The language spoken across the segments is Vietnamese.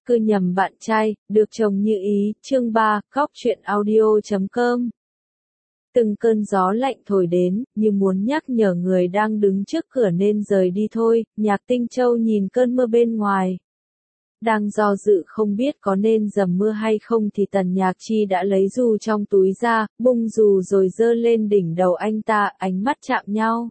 Cứ nhầm bạn trai, được chồng như ý, chương 3, góc truyện audio.com. Từng cơn gió lạnh thổi đến, như muốn nhắc nhở người đang đứng trước cửa nên rời đi thôi. Nhạc Tinh Châu nhìn cơn mưa bên ngoài. Đang do dự không biết có nên dầm mưa hay không thì Tần Nhạc Chi đã lấy dù trong túi ra, bung dù rồi giơ lên đỉnh đầu anh ta, ánh mắt chạm nhau.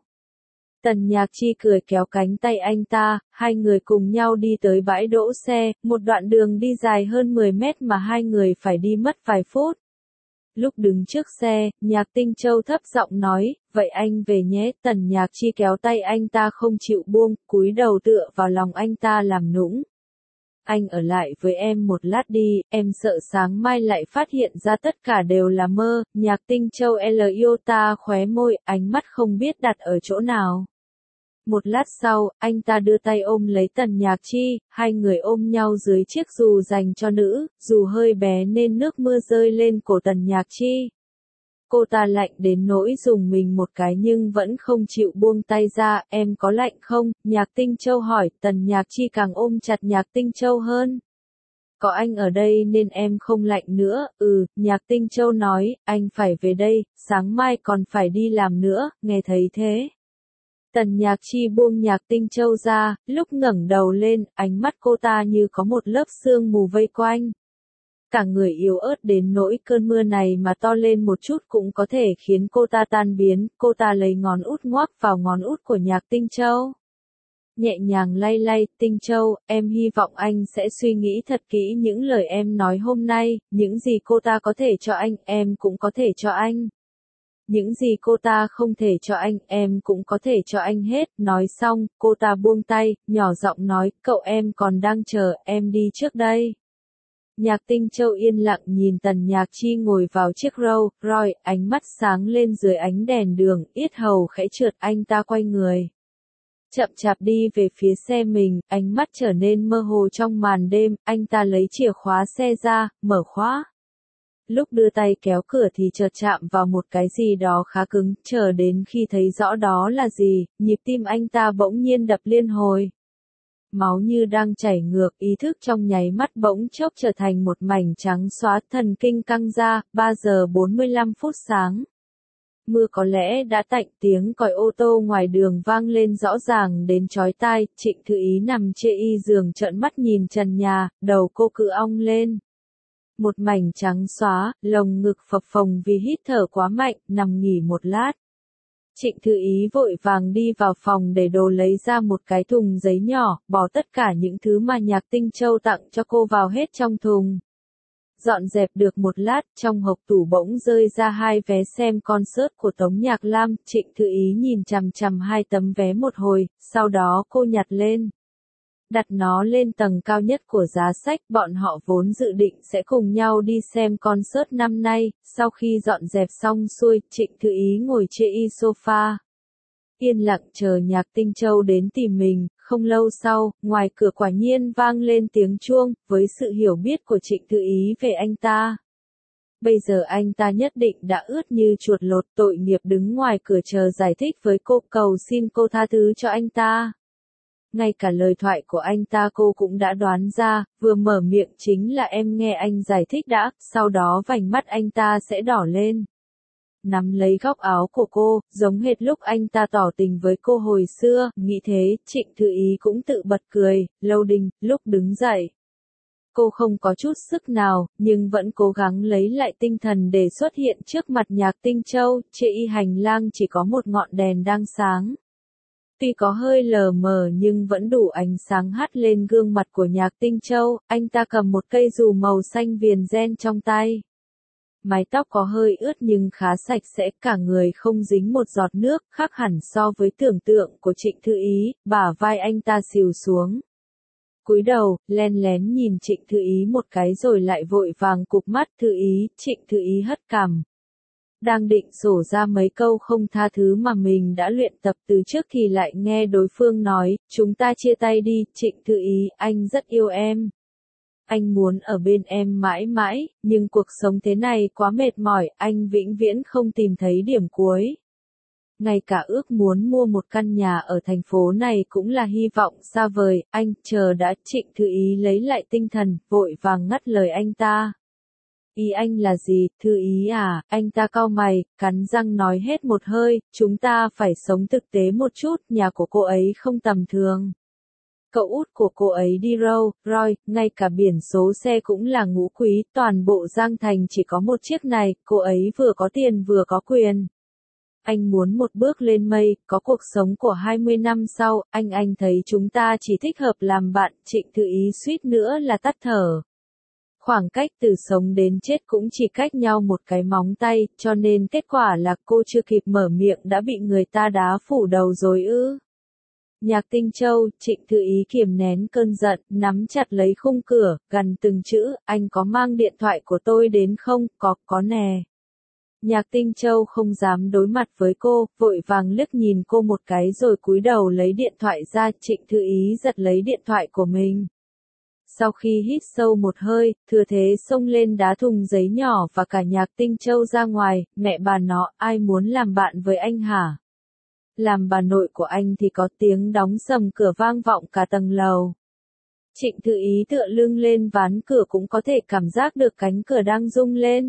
Tần Nhạc Chi cười kéo cánh tay anh ta, hai người cùng nhau đi tới bãi đỗ xe, một đoạn đường đi dài hơn 10 mét mà hai người phải đi mất vài phút. Lúc đứng trước xe, Nhạc Tinh Châu thấp giọng nói, vậy anh về nhé. Tần Nhạc Chi kéo tay anh ta không chịu buông, cúi đầu tựa vào lòng anh ta làm nũng. Anh ở lại với em một lát đi, em sợ sáng mai lại phát hiện ra tất cả đều là mơ. Nhạc Tinh Châu iota khóe môi, ánh mắt không biết đặt ở chỗ nào. Một lát sau, anh ta đưa tay ôm lấy Tần Nhạc Chi, hai người ôm nhau dưới chiếc dù dành cho nữ, dù hơi bé nên nước mưa rơi lên cổ Tần Nhạc Chi. Cô ta lạnh đến nỗi dùng mình một cái nhưng vẫn không chịu buông tay ra, em có lạnh không? Nhạc Tinh Châu hỏi, Tần Nhạc Chi càng ôm chặt Nhạc Tinh Châu hơn. Có anh ở đây nên em không lạnh nữa. Nhạc Tinh Châu nói, anh phải về đây, sáng mai còn phải đi làm nữa, nghe thấy thế. Tần Nhạc Chi buông Nhạc Tinh Châu ra, lúc ngẩng đầu lên, ánh mắt cô ta như có một lớp sương mù vây quanh. Cả người yếu ớt đến nỗi cơn mưa này mà to lên một chút cũng có thể khiến cô ta tan biến. Cô ta lấy ngón út ngoắc vào ngón út của Nhạc Tinh Châu. Nhẹ nhàng lay lay, Tinh Châu, em hy vọng anh sẽ suy nghĩ thật kỹ những lời em nói hôm nay, những gì cô ta có thể cho anh, em cũng có thể cho anh. Những gì cô ta không thể cho anh, em cũng có thể cho anh hết. Nói xong, cô ta buông tay, nhỏ giọng nói, cậu em còn đang chờ, em đi trước đây. Nhạc Tinh Châu yên lặng nhìn Tần Nhạc Chi ngồi vào chiếc Rolls Royce, ánh mắt sáng lên dưới ánh đèn đường, yết hầu khẽ trượt, anh ta quay người. Chậm chạp đi về phía xe mình, ánh mắt trở nên mơ hồ trong màn đêm, anh ta lấy chìa khóa xe ra, mở khóa. Lúc đưa tay kéo cửa thì chợt chạm vào một cái gì đó khá cứng, chờ đến khi thấy rõ đó là gì, nhịp tim anh ta bỗng nhiên đập liên hồi. Máu như đang chảy ngược, ý thức trong nháy mắt bỗng chốc trở thành một mảnh trắng xóa, thần kinh căng ra. 3 giờ 45 phút sáng. Mưa có lẽ đã tạnh, tiếng còi ô tô ngoài đường vang lên rõ ràng đến chói tai. Trịnh Thư Ý nằm chê y giường trợn mắt nhìn trần nhà, đầu cô cứ ong lên. Một mảnh trắng xóa, lồng ngực phập phồng vì hít thở quá mạnh, nằm nghỉ một lát. Trịnh Thư Ý vội vàng đi vào phòng để đồ lấy ra một cái thùng giấy nhỏ, bỏ tất cả những thứ mà Nhạc Tinh Châu tặng cho cô vào hết trong thùng. Dọn dẹp được một lát, trong hộc tủ bỗng rơi ra 2 vé xem concert của Tống Nhạc Lam. Trịnh Thư Ý nhìn chằm chằm 2 tấm vé một hồi, sau đó cô nhặt lên. Đặt nó lên tầng cao nhất của giá sách, bọn họ vốn dự định sẽ cùng nhau đi xem concert năm nay. Sau khi dọn dẹp xong xuôi, Trịnh Thư Ý ngồi chê y sofa. Yên lặng chờ Nhạc Tinh Châu đến tìm mình. Không lâu sau, ngoài cửa quả nhiên vang lên tiếng chuông, với sự hiểu biết của Trịnh Thư Ý về anh ta. Bây giờ anh ta nhất định đã ướt như chuột lột, tội nghiệp đứng ngoài cửa chờ giải thích với cô, cầu xin cô tha thứ cho anh ta. Ngay cả lời thoại của anh ta cô cũng đã đoán ra, vừa mở miệng chính là em nghe anh giải thích đã, sau đó vành mắt anh ta sẽ đỏ lên. Nắm lấy góc áo của cô, giống hệt lúc anh ta tỏ tình với cô hồi xưa, nghĩ thế, Trịnh Thư Ý cũng tự bật cười. Loading, lúc đứng dậy. Cô không có chút sức nào, nhưng vẫn cố gắng lấy lại tinh thần để xuất hiện trước mặt Nhạc Tinh Châu. Chê y hành lang chỉ có một ngọn đèn đang sáng. Tuy có hơi lờ mờ nhưng vẫn đủ ánh sáng hắt lên gương mặt của Nhạc Tinh Châu. Anh ta cầm một cây dù màu xanh viền ren trong tay. Mái tóc có hơi ướt nhưng khá sạch sẽ, cả người không dính một giọt nước, khác hẳn so với tưởng tượng của Trịnh Thư Ý. Bả vai anh ta xìu xuống. Cúi đầu, len lén nhìn Trịnh Thư Ý một cái rồi lại vội vàng cụp mắt. Thư Ý, Trịnh Thư Ý hất cằm. Đang định sổ ra mấy câu không tha thứ mà mình đã luyện tập từ trước thì lại nghe đối phương nói, chúng ta chia tay đi. Trịnh Thư Ý, anh rất yêu em. Anh muốn ở bên em mãi mãi, nhưng cuộc sống thế này quá mệt mỏi, anh vĩnh viễn không tìm thấy điểm cuối. Ngay cả ước muốn mua một căn nhà ở thành phố này cũng là hy vọng xa vời, anh, chờ đã, Trịnh Thư Ý lấy lại tinh thần, vội vàng ngắt lời anh ta. Ý anh là gì, Thư Ý à, anh ta cau mày, cắn răng nói hết một hơi, chúng ta phải sống thực tế một chút, nhà của cô ấy không tầm thường. Cậu út của cô ấy đi Rolls Royce, ngay cả biển số xe cũng là ngũ quý, toàn bộ Giang Thành chỉ có một chiếc này, cô ấy vừa có tiền vừa có quyền. Anh muốn một bước lên mây, có cuộc sống của 20 năm sau, anh thấy chúng ta chỉ thích hợp làm bạn, Trịnh Thư Ý suýt nữa là tắt thở. Khoảng cách từ sống đến chết cũng chỉ cách nhau một cái móng tay, cho nên kết quả là cô chưa kịp mở miệng đã bị người ta đá phủ đầu rồi ư. Nhạc Tinh Châu, Trịnh Thư Ý kiềm nén cơn giận, nắm chặt lấy khung cửa, gằn từng chữ, anh có mang điện thoại của tôi đến không, có nè. Nhạc Tinh Châu không dám đối mặt với cô, vội vàng liếc nhìn cô một cái rồi cúi đầu lấy điện thoại ra, Trịnh Thư Ý giật lấy điện thoại của mình. Sau khi hít sâu một hơi, thừa thế xông lên đá thùng giấy nhỏ và cả Nhạc Tinh Châu ra ngoài, mẹ bà nó, ai muốn làm bạn với anh hả? Làm bà nội của anh thì có tiếng đóng sầm cửa vang vọng cả tầng lầu. Trịnh Thư Ý tựa lưng lên ván cửa cũng có thể cảm giác được cánh cửa đang rung lên.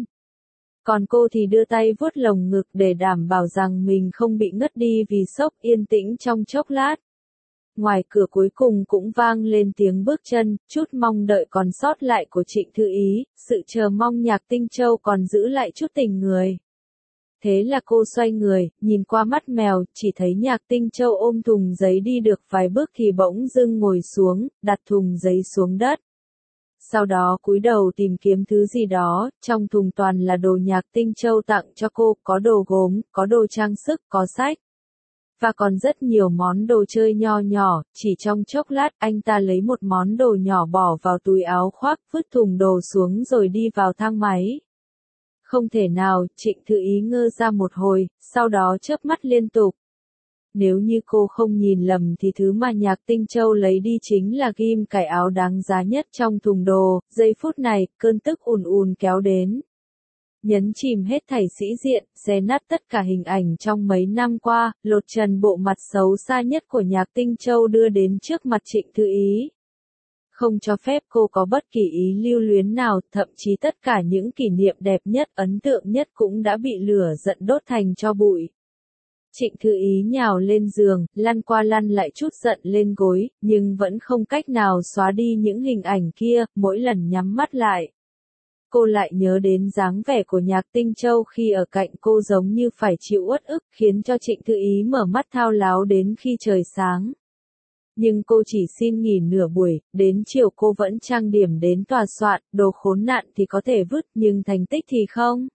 Còn cô thì đưa tay vuốt lồng ngực để đảm bảo rằng mình không bị ngất đi vì sốc, yên tĩnh trong chốc lát. Ngoài cửa cuối cùng cũng vang lên tiếng bước chân, chút mong đợi còn sót lại của Trịnh Thư Ý, sự chờ mong Nhạc Tinh Châu còn giữ lại chút tình người. Thế là cô xoay người, nhìn qua mắt mèo, chỉ thấy Nhạc Tinh Châu ôm thùng giấy đi được vài bước thì bỗng dưng ngồi xuống, đặt thùng giấy xuống đất. Sau đó cúi đầu tìm kiếm thứ gì đó, trong thùng toàn là đồ Nhạc Tinh Châu tặng cho cô, có đồ gốm, có đồ trang sức, có sách. Và còn rất nhiều món đồ chơi nho nhỏ, chỉ trong chốc lát anh ta lấy một món đồ nhỏ bỏ vào túi áo khoác, vứt thùng đồ xuống rồi đi vào thang máy. Không thể nào, Trịnh Thư Ý ngơ ra một hồi, sau đó chớp mắt liên tục. Nếu như cô không nhìn lầm thì thứ mà Nhạc Tinh Châu lấy đi chính là ghim cài áo đáng giá nhất trong thùng đồ, giây phút này, cơn tức ùn ùn kéo đến. Nhấn chìm hết thảy sĩ diện, xé nát tất cả hình ảnh trong mấy năm qua, lột trần bộ mặt xấu xa nhất của Nhạc Tinh Châu đưa đến trước mặt Trịnh Thư Ý. Không cho phép cô có bất kỳ ý lưu luyến nào, thậm chí tất cả những kỷ niệm đẹp nhất, ấn tượng nhất cũng đã bị lửa giận đốt thành tro bụi. Trịnh Thư Ý nhào lên giường, lăn qua lăn lại chút giận lên gối, nhưng vẫn không cách nào xóa đi những hình ảnh kia, mỗi lần nhắm mắt lại. Cô lại nhớ đến dáng vẻ của Nhạc Tinh Châu khi ở cạnh cô giống như phải chịu uất ức, khiến cho Trịnh Thư Ý mở mắt thao láo đến khi trời sáng. Nhưng cô chỉ xin nghỉ nửa buổi, đến chiều cô vẫn trang điểm đến tòa soạn, đồ khốn nạn thì có thể vứt, nhưng thành tích thì không.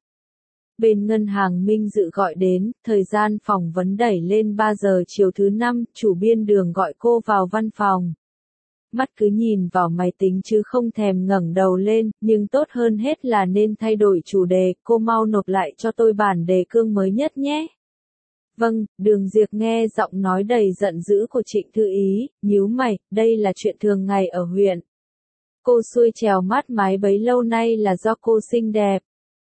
Bên ngân hàng Minh Dự gọi đến, thời gian phỏng vấn đẩy lên 3 giờ chiều thứ 5, chủ biên Đường gọi cô vào văn phòng. Mắt cứ nhìn vào máy tính chứ không thèm ngẩng đầu lên, nhưng tốt hơn hết là nên thay đổi chủ đề, cô mau nộp lại cho tôi bản đề cương mới nhất nhé. Vâng, Đường Diệp nghe giọng nói đầy giận dữ của Trịnh Thư Ý, nhíu mày, đây là chuyện thường ngày ở huyện. Cô xuôi trèo mát mái bấy lâu nay là do cô xinh đẹp.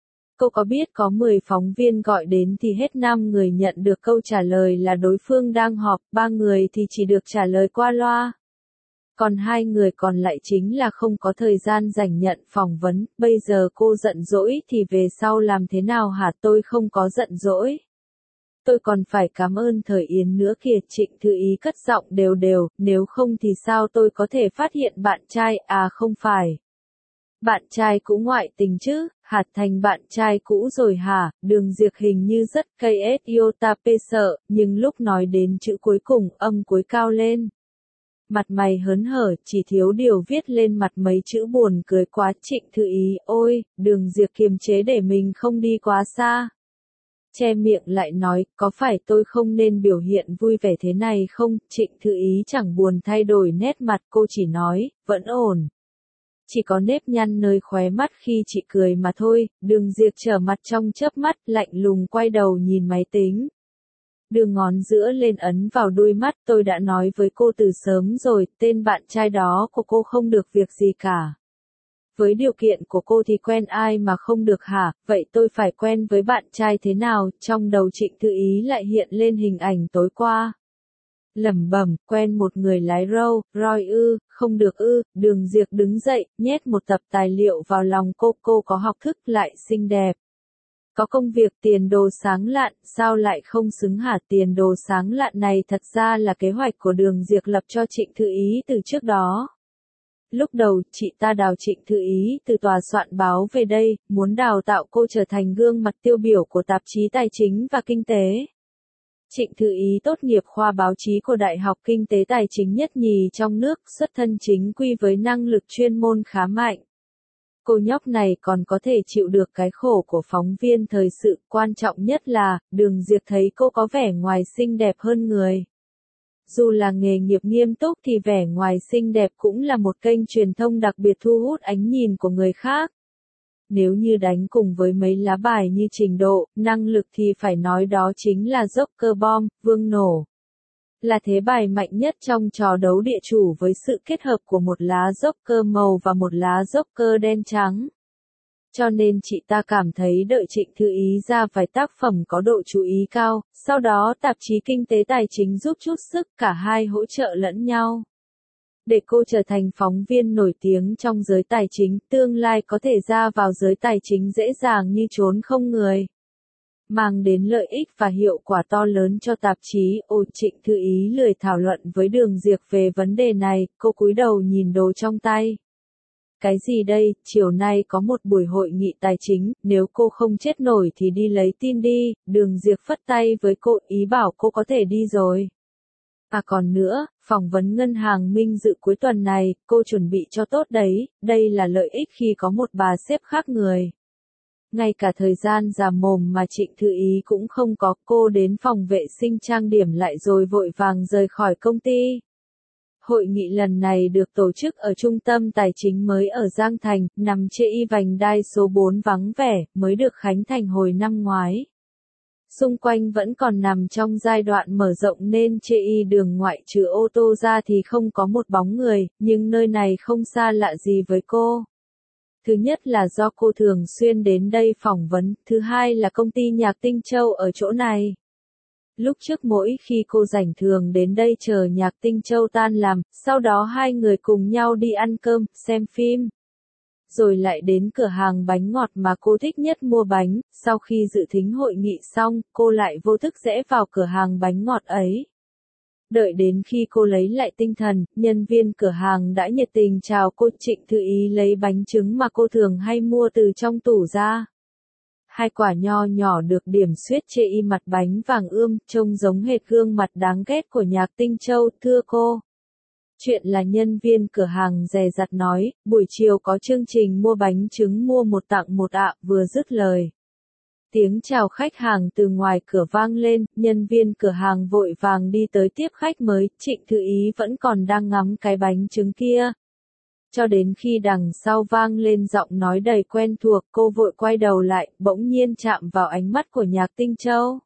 Cô có biết có 10 phóng viên gọi đến thì hết 5 người nhận được câu trả lời là đối phương đang họp, 3 người thì chỉ được trả lời qua loa. Còn 2 người còn lại chính là không có thời gian dành nhận phỏng vấn, bây giờ cô giận dỗi thì về sau làm thế nào hả? Tôi không có giận dỗi. Tôi còn phải cảm ơn Thời Yến nữa kìa, Trịnh Thư Ý cất giọng đều đều, nếu không thì sao tôi có thể phát hiện bạn trai, à không phải. Bạn trai cũ ngoại tình chứ, hạt thành bạn trai cũ rồi hả? Đường Diệp hình như rất KS iota p sợ, nhưng lúc nói đến chữ cuối cùng, âm cuối cao lên. Mặt mày hớn hở, chỉ thiếu điều viết lên mặt mấy chữ buồn cười quá. Trịnh Thư Ý, ôi, Đường Diệp kiềm chế để mình không đi quá xa. Che miệng lại nói, có phải tôi không nên biểu hiện vui vẻ thế này không? Trịnh Thư Ý chẳng buồn thay đổi nét mặt, cô chỉ nói, vẫn ổn. Chỉ có nếp nhăn nơi khóe mắt khi chị cười mà thôi. Đường Diệp trở mặt trong chớp mắt, lạnh lùng quay đầu nhìn máy tính. Đưa ngón giữa lên ấn vào đuôi mắt, tôi đã nói với cô từ sớm rồi, tên bạn trai đó của cô không được việc gì cả. với điều kiện của cô thì quen ai mà không được hả, vậy tôi phải quen với bạn trai thế nào, trong đầu Trịnh Thư Ý lại hiện lên hình ảnh tối qua. Lẩm bẩm, quen một người lái Roy ư, không được ư, Đường Diệp đứng dậy, nhét một tập tài liệu vào lòng cô có học thức lại xinh đẹp. Có công việc tiền đồ sáng lạn, sao lại không xứng hả? Tiền đồ sáng lạn này thật ra là kế hoạch của Đường Diệp lập cho Trịnh Thư Ý từ trước đó. Lúc đầu, chị ta đào Trịnh Thư Ý từ tòa soạn báo về đây, muốn đào tạo cô trở thành gương mặt tiêu biểu của tạp chí tài chính và kinh tế. Trịnh Thư Ý tốt nghiệp khoa báo chí của Đại học Kinh tế Tài chính nhất nhì trong nước, xuất thân chính quy với năng lực chuyên môn khá mạnh. Cô nhóc này còn có thể chịu được cái khổ của phóng viên thời sự, quan trọng nhất là, Đường Diệp thấy cô có vẻ ngoài xinh đẹp hơn người. Dù là nghề nghiệp nghiêm túc thì vẻ ngoài xinh đẹp cũng là một kênh truyền thông đặc biệt thu hút ánh nhìn của người khác. Nếu như đánh cùng với mấy lá bài như trình độ, năng lực thì phải nói đó chính là Joker Bomb, vương nổ. Là thế bài mạnh nhất trong trò đấu địa chủ với sự kết hợp của một lá Joker màu và một lá Joker đen trắng. Cho nên chị ta cảm thấy đợi Trịnh Thư Ý ra vài tác phẩm có độ chú ý cao, sau đó tạp chí Kinh tế Tài chính giúp chút sức, cả hai hỗ trợ lẫn nhau. Để cô trở thành phóng viên nổi tiếng trong giới tài chính, tương lai có thể ra vào giới tài chính dễ dàng như trốn không người. Mang đến lợi ích và hiệu quả to lớn cho tạp chí. Trịnh Thư Ý lười thảo luận với Đường Diệp về vấn đề này, cô cúi đầu nhìn đồ trong tay. Cái gì đây, chiều nay có một buổi hội nghị tài chính, nếu cô không chết nổi thì đi lấy tin đi, Đường Diệp phất tay với cô, ý bảo cô có thể đi rồi. À còn nữa, phỏng vấn ngân hàng Minh Dự cuối tuần này, cô chuẩn bị cho tốt đấy, đây là lợi ích khi có một bà sếp khác người. Ngay cả thời gian già mồm mà Trịnh Thư Ý cũng không có, cô đến phòng vệ sinh trang điểm lại rồi vội vàng rời khỏi công ty. Hội nghị lần này được tổ chức ở trung tâm tài chính mới ở Giang Thành, nằm trên y vành đai số 4 vắng vẻ, mới được khánh thành hồi năm ngoái. Xung quanh vẫn còn nằm trong giai đoạn mở rộng nên trên y đường ngoại trừ ô tô ra thì không có một bóng người, nhưng nơi này không xa lạ gì với cô. Thứ nhất là do cô thường xuyên đến đây phỏng vấn, thứ hai là công ty nhạc Tinh Châu ở chỗ này. Lúc trước mỗi khi cô rảnh thường đến đây chờ nhạc Tinh Châu tan làm, sau đó hai người cùng nhau đi ăn cơm, xem phim. Rồi lại đến cửa hàng bánh ngọt mà cô thích nhất mua bánh, sau khi dự thính hội nghị xong, cô lại vô thức rẽ vào cửa hàng bánh ngọt ấy. Đợi đến khi cô lấy lại tinh thần, nhân viên cửa hàng đã nhiệt tình chào cô. Trịnh Thư Ý lấy bánh trứng mà cô thường hay mua từ trong tủ ra. Hai quả nho nhỏ được điểm xuyết trên y mặt bánh vàng ươm, trông giống hệt gương mặt đáng ghét của nhạc Tinh Châu, thưa cô. Chuyện là nhân viên cửa hàng dè dặt nói, buổi chiều có chương trình mua bánh trứng mua một tặng một ạ, vừa dứt lời. Tiếng chào khách hàng từ ngoài cửa vang lên, nhân viên cửa hàng vội vàng đi tới tiếp khách mới, Trịnh Thư Ý vẫn còn đang ngắm cái bánh trứng kia. Cho đến khi đằng sau vang lên giọng nói đầy quen thuộc, cô vội quay đầu lại, bỗng nhiên chạm vào ánh mắt của nhạc Tinh Châu.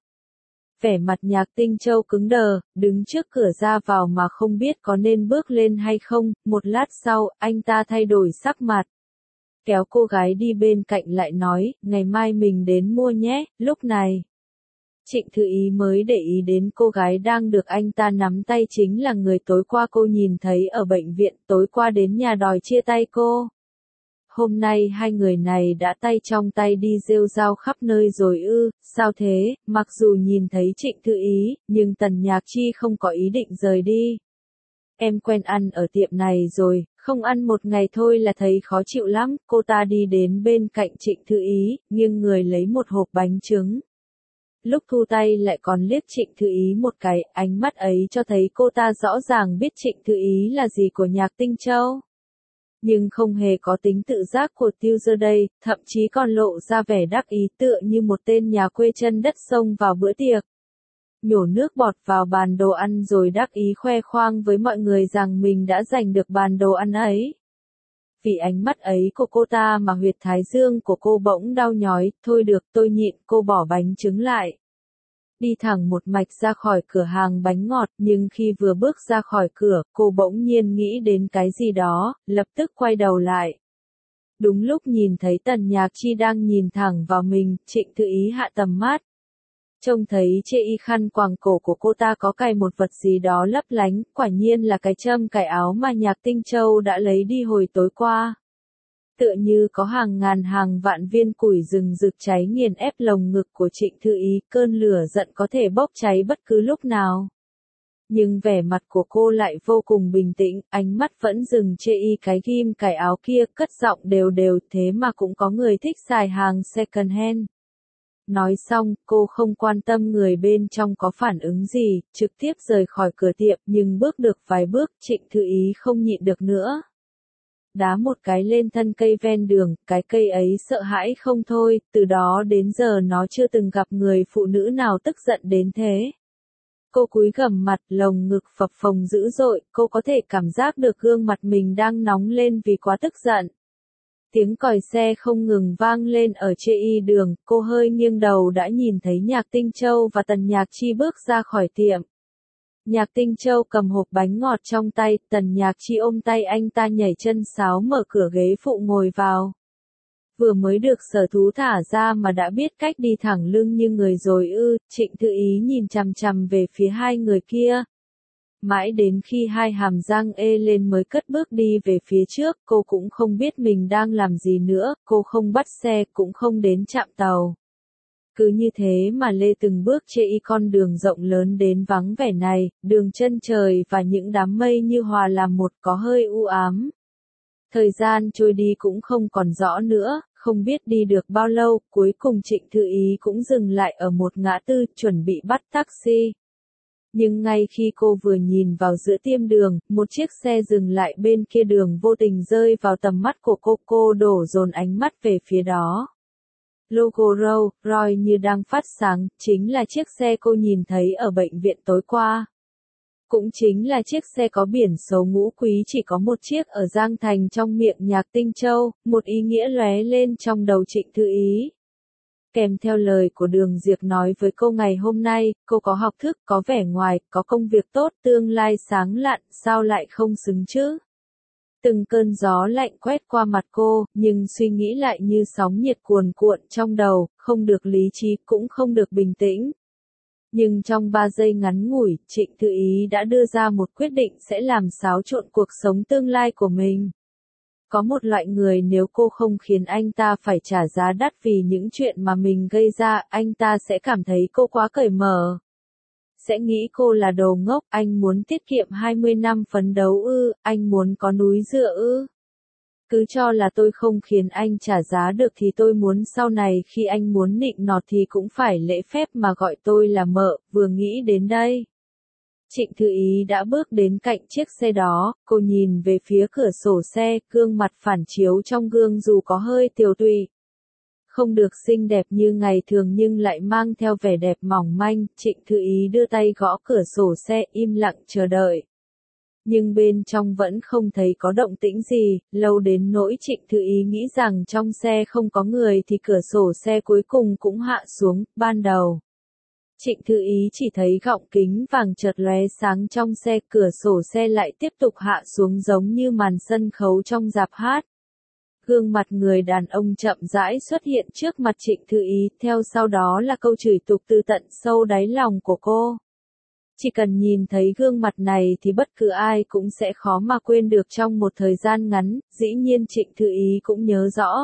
Vẻ mặt nhạc Tinh Châu cứng đờ, đứng trước cửa ra vào mà không biết có nên bước lên hay không, một lát sau, anh ta thay đổi sắc mặt. Kéo cô gái đi bên cạnh lại nói, ngày mai mình đến mua nhé, lúc này. Trịnh Thư Ý mới để ý đến cô gái đang được anh ta nắm tay chính là người tối qua cô nhìn thấy ở bệnh viện, tối qua đến nhà đòi chia tay cô. Hôm nay hai người này đã tay trong tay đi rêu rao khắp nơi rồi ư, sao thế, mặc dù nhìn thấy Trịnh Thư Ý, nhưng Tần Nhạc Chi không có ý định rời đi. Em quen ăn ở tiệm này rồi, không ăn một ngày thôi là thấy khó chịu lắm, cô ta đi đến bên cạnh Trịnh Thư Ý, nghiêng người lấy một hộp bánh trứng. Lúc thu tay lại còn liếc Trịnh Thư Ý một cái, ánh mắt ấy cho thấy cô ta rõ ràng biết Trịnh Thư Ý là gì của nhạc Tinh Châu. Nhưng không hề có tính tự giác của Tiêu giờ đây, thậm chí còn lộ ra vẻ đắc ý tựa như một tên nhà quê chân đất xông vào bữa tiệc. Nhổ nước bọt vào bàn đồ ăn rồi đắc ý khoe khoang với mọi người rằng mình đã giành được bàn đồ ăn ấy. Vì ánh mắt ấy của cô ta mà huyệt thái dương của cô bỗng đau nhói, thôi được tôi nhịn, cô bỏ bánh trứng lại. Đi thẳng một mạch ra khỏi cửa hàng bánh ngọt, nhưng khi vừa bước ra khỏi cửa, cô bỗng nhiên nghĩ đến cái gì đó, lập tức quay đầu lại. Đúng lúc nhìn thấy Tần Nhạc Chi đang nhìn thẳng vào mình, Trịnh Thư Ý hạ tầm mắt. Trông thấy trên y khăn quàng cổ của cô ta có cài một vật gì đó lấp lánh, quả nhiên là cái châm cài áo mà Nhạc Tinh Châu đã lấy đi hồi tối qua. Tựa như có hàng ngàn hàng vạn viên củi rừng rực cháy nghiền ép lồng ngực của Trịnh Thư Ý, cơn lửa giận có thể bốc cháy bất cứ lúc nào. Nhưng vẻ mặt của cô lại vô cùng bình tĩnh, ánh mắt vẫn dừng trên y cái ghim cài áo kia, cất giọng đều đều, thế mà cũng có người thích xài hàng second hand. Nói xong, cô không quan tâm người bên trong có phản ứng gì, trực tiếp rời khỏi cửa tiệm, nhưng bước được vài bước, Trịnh Thư Ý không nhịn được nữa. Đá một cái lên thân cây ven đường, cái cây ấy sợ hãi không thôi, từ đó đến giờ nó chưa từng gặp người phụ nữ nào tức giận đến thế. Cô cúi gằm mặt, lồng ngực phập phồng dữ dội, cô có thể cảm giác được gương mặt mình đang nóng lên vì quá tức giận. Tiếng còi xe không ngừng vang lên ở trên y đường, cô hơi nghiêng đầu đã nhìn thấy Nhạc Tinh Châu và Tần Nhạc Chi bước ra khỏi tiệm. Nhạc Tinh Châu cầm hộp bánh ngọt trong tay, Tần Nhạc Chi ôm tay anh ta nhảy chân sáo mở cửa ghế phụ ngồi vào. Vừa mới được sở thú thả ra mà đã biết cách đi thẳng lưng như người rồi ư, Trịnh Thư Ý nhìn chằm chằm về phía hai người kia. Mãi đến khi hai hàm răng ê lên mới cất bước đi về phía trước, cô cũng không biết mình đang làm gì nữa, cô không bắt xe, cũng không đến trạm tàu. Cứ như thế mà lê từng bước trên y con đường rộng lớn đến vắng vẻ này, đường chân trời và những đám mây như hòa làm một, có hơi u ám. Thời gian trôi đi cũng không còn rõ nữa, không biết đi được bao lâu, cuối cùng Trịnh Thư Ý cũng dừng lại ở một ngã tư, chuẩn bị bắt taxi. Nhưng ngay khi cô vừa nhìn vào giữa tiêm đường, một chiếc xe dừng lại bên kia đường vô tình rơi vào tầm mắt của cô đổ dồn ánh mắt về phía đó. Logo Rolls Royce như đang phát sáng, chính là chiếc xe cô nhìn thấy ở bệnh viện tối qua. Cũng chính là chiếc xe có biển số ngũ quý chỉ có một chiếc ở Giang Thành trong miệng Nhạc Tinh Châu, một ý nghĩa lóe lên trong đầu Trịnh Thư Ý. Kèm theo lời của Đường Diệp nói với cô ngày hôm nay, cô có học thức, có vẻ ngoài, có công việc tốt, tương lai sáng lạn, sao lại không xứng chứ? Từng cơn gió lạnh quét qua mặt cô, nhưng suy nghĩ lại như sóng nhiệt cuồn cuộn trong đầu, không được lý trí cũng không được bình tĩnh. Nhưng trong 3 giây ngắn ngủi, Trịnh Thư Ý đã đưa ra một quyết định sẽ làm xáo trộn cuộc sống tương lai của mình. Có một loại người nếu cô không khiến anh ta phải trả giá đắt vì những chuyện mà mình gây ra, anh ta sẽ cảm thấy cô quá cởi mở. Sẽ nghĩ cô là đồ ngốc, anh muốn tiết kiệm 20 năm phấn đấu ư, anh muốn có núi dựa ư. Cứ cho là tôi không khiến anh trả giá được thì tôi muốn sau này khi anh muốn nịnh nọt thì cũng phải lễ phép mà gọi tôi là mợ, vừa nghĩ đến đây. Trịnh Thư Ý đã bước đến cạnh chiếc xe đó, cô nhìn về phía cửa sổ xe, gương mặt phản chiếu trong gương dù có hơi tiều tụy. Không được xinh đẹp như ngày thường nhưng lại mang theo vẻ đẹp mỏng manh, Trịnh Thư Ý đưa tay gõ cửa sổ xe im lặng chờ đợi. Nhưng bên trong vẫn không thấy có động tĩnh gì, lâu đến nỗi Trịnh Thư Ý nghĩ rằng trong xe không có người thì cửa sổ xe cuối cùng cũng hạ xuống, ban đầu. Trịnh Thư Ý chỉ thấy gọng kính vàng chợt lóe sáng trong xe, cửa sổ xe lại tiếp tục hạ xuống giống như màn sân khấu trong rạp hát. Gương mặt người đàn ông chậm rãi xuất hiện trước mặt Trịnh Thư Ý, theo sau đó là câu chửi tục từ tận sâu đáy lòng của cô. Chỉ cần nhìn thấy gương mặt này thì bất cứ ai cũng sẽ khó mà quên được trong một thời gian ngắn, dĩ nhiên Trịnh Thư Ý cũng nhớ rõ.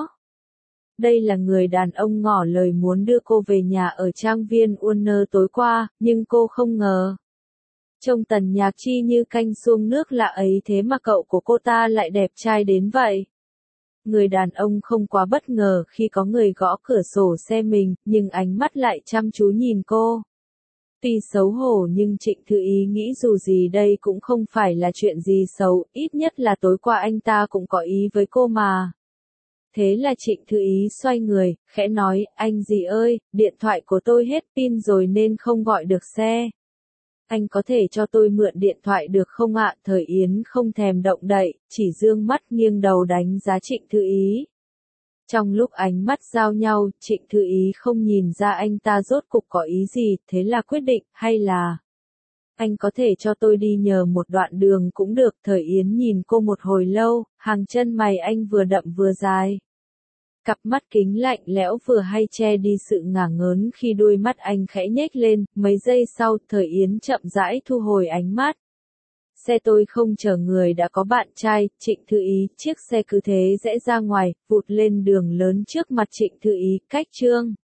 Đây là người đàn ông ngỏ lời muốn đưa cô về nhà ở trang viên Warner tối qua, nhưng cô không ngờ. Trông Tần Nhạc Chi như canh xuông nước lạ ấy thế mà cậu của cô ta lại đẹp trai đến vậy. Người đàn ông không quá bất ngờ khi có người gõ cửa sổ xe mình, nhưng ánh mắt lại chăm chú nhìn cô. Tuy xấu hổ nhưng Trịnh Thư Ý nghĩ dù gì đây cũng không phải là chuyện gì xấu, ít nhất là tối qua anh ta cũng có ý với cô mà. Thế là Trịnh Thư Ý xoay người, khẽ nói, anh dì ơi, điện thoại của tôi hết pin rồi nên không gọi được xe. Anh có thể cho tôi mượn điện thoại được không ạ? Thời Yến không thèm động đậy, chỉ dương mắt nghiêng đầu đánh giá Trịnh Thư Ý. Trong lúc ánh mắt giao nhau, Trịnh Thư Ý không nhìn ra anh ta rốt cục có ý gì, thế là quyết định, hay là anh có thể cho tôi đi nhờ một đoạn đường cũng được. Thời Yến nhìn cô một hồi lâu, hàng chân mày anh vừa đậm vừa dài. cặp mắt kính lạnh lẽo vừa hay che đi sự ngả ngớn khi đôi mắt anh khẽ nhếch lên, mấy giây sau, Thời Yến chậm rãi thu hồi ánh mắt. Xe tôi không chờ người đã có bạn trai, Trịnh Thư Ý, chiếc xe cứ thế rẽ ra ngoài, vụt lên đường lớn trước mặt Trịnh Thư Ý, cách Trương